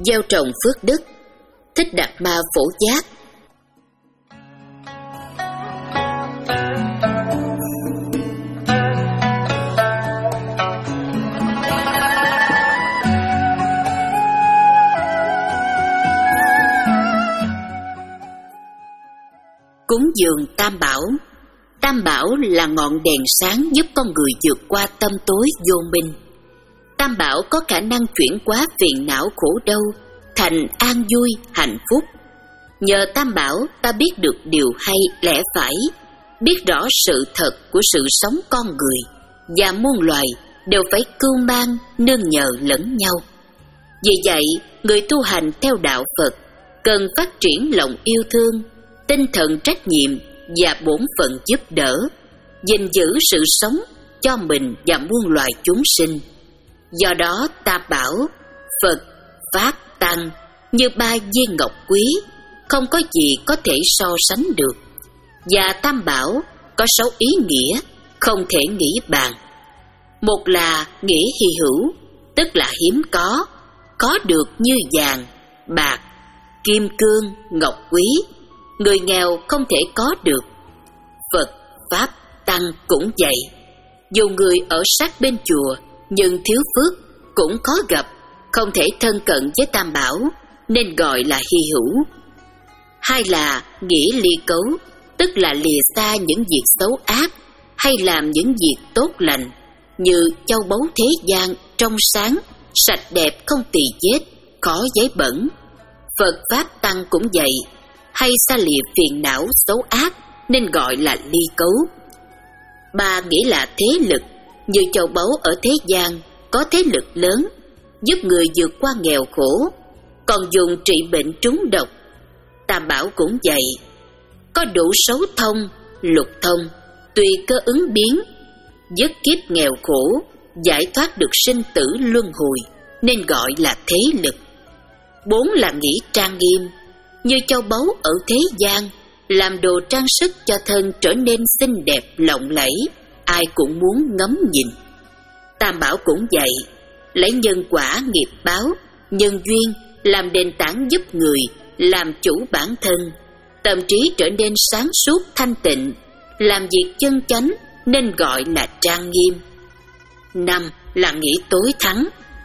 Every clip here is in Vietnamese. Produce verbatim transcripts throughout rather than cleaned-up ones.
gieo trồng phước đức. Thích Đạt Ma Phổ Giác. Cúng dường Tam Bảo. Tam Bảo là ngọn đèn sáng giúp con người vượt qua tâm tối vô minh. Tam Bảo có khả năng chuyển hóa phiền não khổ đau thành an vui, hạnh phúc. Nhờ Tam Bảo ta biết được điều hay lẽ phải, biết rõ sự thật của sự sống con người, và muôn loài đều phải cưu mang nương nhờ lẫn nhau. Vì vậy, người tu hành theo đạo Phật cần phát triển lòng yêu thương, tinh thần trách nhiệm và bổn phận giúp đỡ, gìn giữ sự sống cho mình và muôn loài chúng sinh. Do đó Tam Bảo, Phật, Pháp, Tăng như ba viên ngọc quý, không có gì có thể so sánh được. Và Tam Bảo có sáu ý nghĩa không thể nghĩ bàn. Một là nghĩa hy hữu, tức là hiếm có, có được như vàng, bạc, kim cương, ngọc quý, người nghèo không thể có được. Phật, Pháp, Tăng cũng vậy. Dù người ở sát bên chùa nhưng thiếu phước cũng khó gặp, không thể thân cận với Tam Bảo nên gọi là hy hữu. Hai là nghĩa ly cấu, tức là lìa xa những việc xấu ác hay làm những việc tốt lành, như châu báu thế gian trong sáng, sạch đẹp không tì vết, khó giấy bẩn. Phật, Pháp, Tăng cũng vậy, hay xa lìa phiền não xấu ác nên gọi là ly cấu. Ba nghĩa là thế lực, như châu báu ở thế gian có thế lực lớn, giúp người vượt qua nghèo khổ, còn dùng trị bệnh trúng độc. Tam Bảo cũng vậy, có đủ sáu thông, lục thông, tùy cơ ứng biến, dứt kiếp nghèo khổ, giải thoát được sinh tử luân hồi nên gọi là thế lực. Bốn là nghĩa trang nghiêm, như châu báu ở thế gian, làm đồ trang sức cho thân trở nên xinh đẹp lộng lẫy, ai cũng muốn ngắm nhìn. Tam Bảo cũng vậy, lấy nhân quả nghiệp báo, nhân duyên làm nền tảng giúp người làm chủ bản thân, tâm trí trở nên sáng suốt thanh tịnh, làm việc chân chánh nên gọi là trang nghiêm. Năm là nghĩa tối thắng,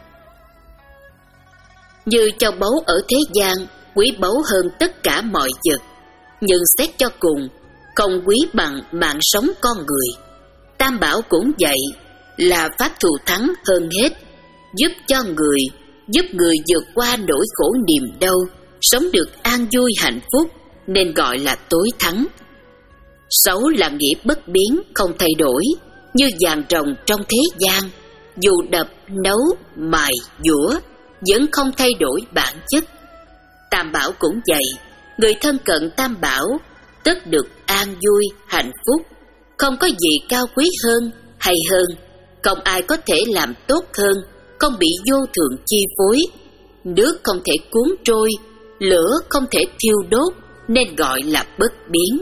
như châu báu ở thế gian quý báu hơn tất cả mọi vật, nhưng xét cho cùng không quý bằng mạng sống con người. Tam Bảo cũng vậy, là pháp thù thắng hơn hết, giúp cho người, giúp người vượt qua nỗi khổ niềm đau, sống được an vui hạnh phúc nên gọi là tối thắng. Sáu là nghĩa bất biến không thay đổi, như vàng ròng trong thế gian, dù đập, nấu, mài, giũa vẫn không thay đổi bản chất. Tam Bảo cũng vậy, người thân cận Tam Bảo tất được an vui, hạnh phúc, không có gì cao quý hơn hay hơn, không ai có thể làm tốt hơn, không bị vô thường chi phối, nước không thể cuốn trôi, lửa không thể thiêu đốt nên gọi là bất biến.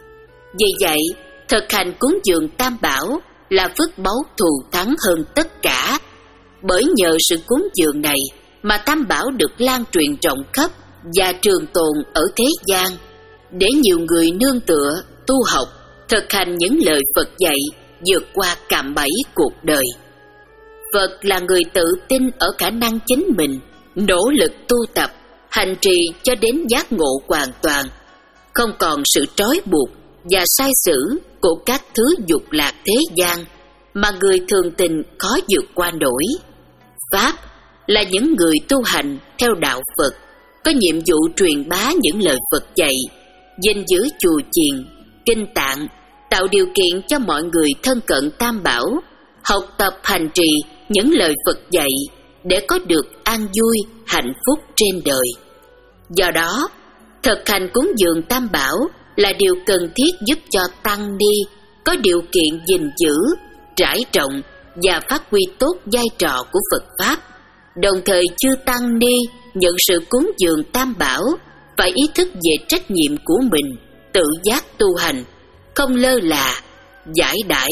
Vì vậy, thực hành cúng dường Tam Bảo là phước báu thù thắng hơn tất cả. Bởi nhờ sự cúng dường này mà Tam Bảo được lan truyền rộng khắp và trường tồn ở thế gian, để nhiều người nương tựa, tu học, thực hành những lời Phật dạy, vượt qua cạm bẫy cuộc đời. Phật là người tự tin ở khả năng chính mình, nỗ lực tu tập, hành trì cho đến giác ngộ hoàn toàn, không còn sự trói buộc và sai sử của các thứ dục lạc thế gian mà người thường tình khó vượt qua nổi. Pháp là những người tu hành theo đạo Phật, có nhiệm vụ truyền bá những lời Phật dạy, gìn giữ chùa chiền, kinh tạng, tạo điều kiện cho mọi người thân cận Tam Bảo, học tập hành trì những lời Phật dạy để có được an vui, hạnh phúc trên đời. Do đó, thực hành cúng dường Tam Bảo là điều cần thiết giúp cho tăng ni có điều kiện gìn giữ, trải rộng và phát huy tốt vai trò của Phật Pháp. Đồng thời chư tăng ni nhận sự cúng dường Tam Bảo phải ý thức về trách nhiệm của mình, tự giác tu hành, không lơ là, giải đãi.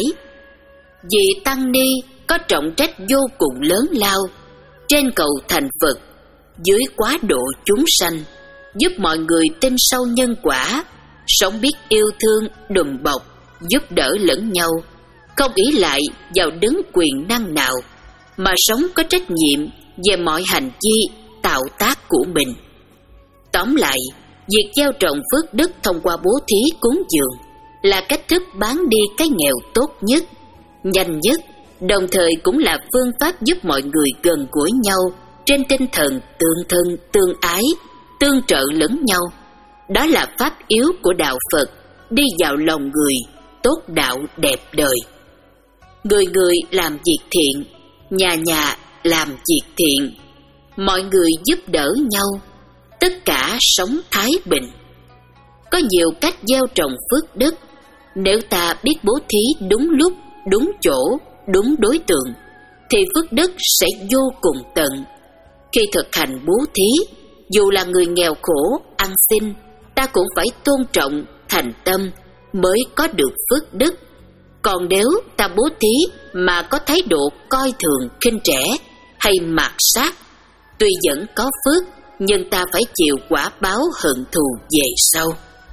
Vì tăng ni có trọng trách vô cùng lớn lao trên cầu thành Phật, dưới quá độ chúng sanh, giúp mọi người tin sâu nhân quả, sống biết yêu thương, đùm bọc, giúp đỡ lẫn nhau, không ỷ lại vào đứng quyền năng nào, mà sống có trách nhiệm về mọi hành vi, tạo tác của mình. Tóm lại, việc gieo trồng phước đức thông qua bố thí cúng dường là cách thức bán đi cái nghèo tốt nhất, nhanh nhất, đồng thời cũng là phương pháp giúp mọi người gần gũi nhau trên tinh thần tương thân, tương ái, tương trợ lẫn nhau. Đó là pháp yếu của đạo Phật, đi vào lòng người, tốt đạo đẹp đời. Người người làm việc thiện, nhà nhà làm việc thiện, mọi người giúp đỡ nhau, tất cả sống thái bình. Có nhiều cách gieo trồng phước đức. Nếu ta biết bố thí đúng lúc, đúng chỗ, đúng đối tượng, thì phước đức sẽ vô cùng tận. Khi thực hành bố thí, dù là người nghèo khổ, ăn xin, ta cũng phải tôn trọng, thành tâm mới có được phước đức. Còn nếu ta bố thí mà có thái độ coi thường, khinh trẻ hay mạt sát, tuy vẫn có phước, nhưng ta phải chịu quả báo hận thù về sau.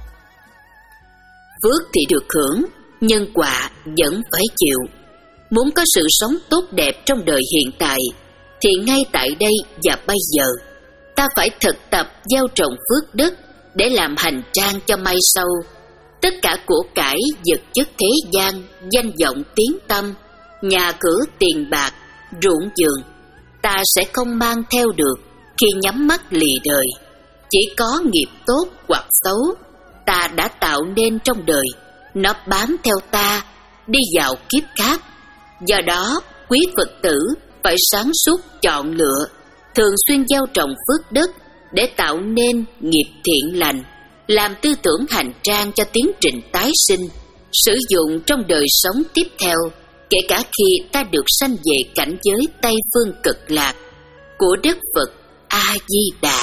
Phước thì được hưởng, nhân quả vẫn phải chịu. Muốn có sự sống tốt đẹp trong đời hiện tại, thì ngay tại đây và bây giờ, ta phải thực tập gieo trồng phước đức để làm hành trang cho mai sau. Tất cả của cải vật chất thế gian, danh vọng tiếng tăm, nhà cửa tiền bạc, ruộng vườn, ta sẽ không mang theo được khi nhắm mắt lì đời. Chỉ có nghiệp tốt hoặc xấu ta đã tạo nên trong đời, nó bám theo ta đi vào kiếp khác. Do đó, quý Phật tử phải sáng suốt chọn lựa, thường xuyên gieo trồng phước đức để tạo nên nghiệp thiện lành, làm tư tưởng hành trang cho tiến trình tái sinh, sử dụng trong đời sống tiếp theo, kể cả khi ta được sanh về cảnh giới Tây Phương Cực Lạc của Đức Phật A Di Đà.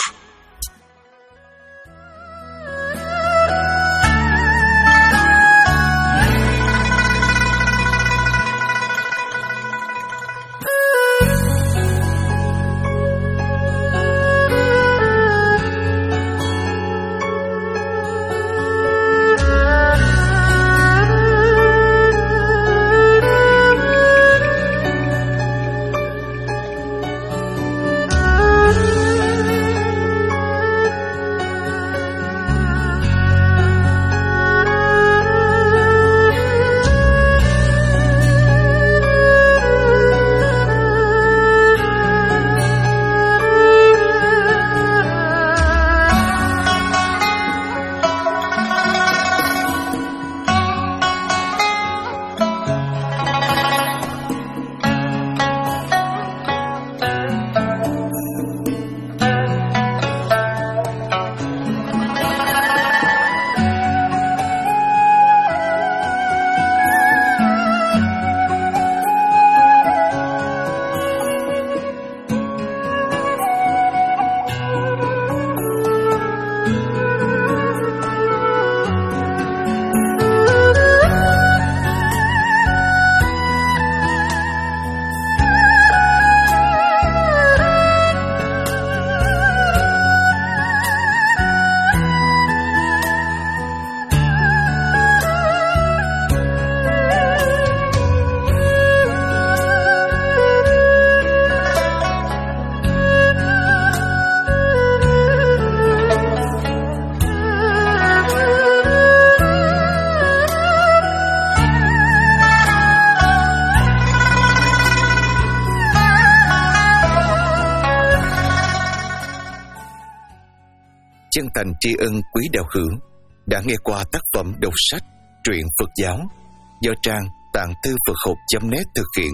Chân thành tri ân quý đạo hữu đã nghe qua tác phẩm đọc sách truyện Phật giáo do trang tạng thư Phật học chấm net thực hiện.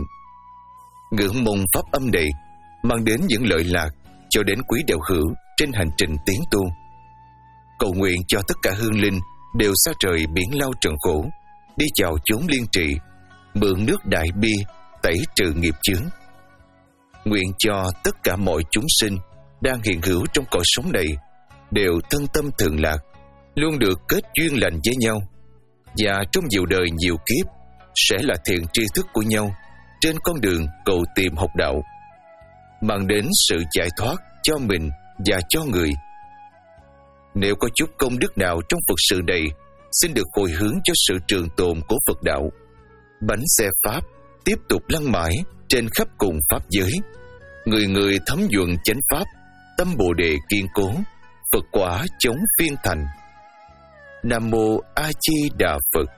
Ngưỡng mong pháp âm này mang đến những lợi lạc cho đến quý đạo hữu trên hành trình tiến tu. Cầu nguyện cho tất cả hương linh đều xa trời biển lao trần khổ, đi vào chốn liên trị, mượn nước đại bi tẩy trừ nghiệp chướng. Nguyện cho tất cả mọi chúng sinh đang hiện hữu trong cõi sống này đều thân tâm thường lạc, luôn được kết duyên lành với nhau, và trong nhiều đời nhiều kiếp sẽ là thiện tri thức của nhau trên con đường cầu tìm học đạo, mang đến sự giải thoát cho mình và cho người. Nếu có chút công đức nào trong Phật sự này, xin được hồi hướng cho sự trường tồn của Phật đạo. Bánh xe Pháp tiếp tục lăn mãi trên khắp cùng Pháp giới. Người người thấm nhuận chánh Pháp, tâm Bồ Đề kiên cố, Phật quả chống phiên thành. Nam Mô A Di Đà Phật.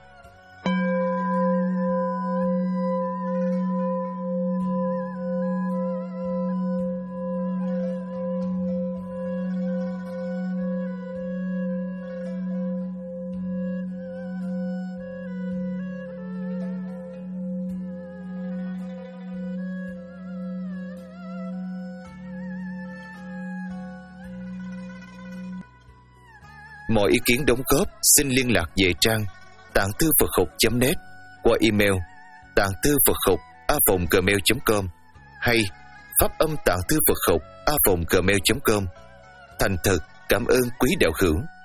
Mọi ý kiến đóng góp xin liên lạc về trang tạng thư Phật học chấm net qua email tạng thư Phật học a vòng gmail chấm com hay pháp âm tạng thư Phật học a vòng gmail chấm com. Thành thật cảm ơn quý đạo hữu.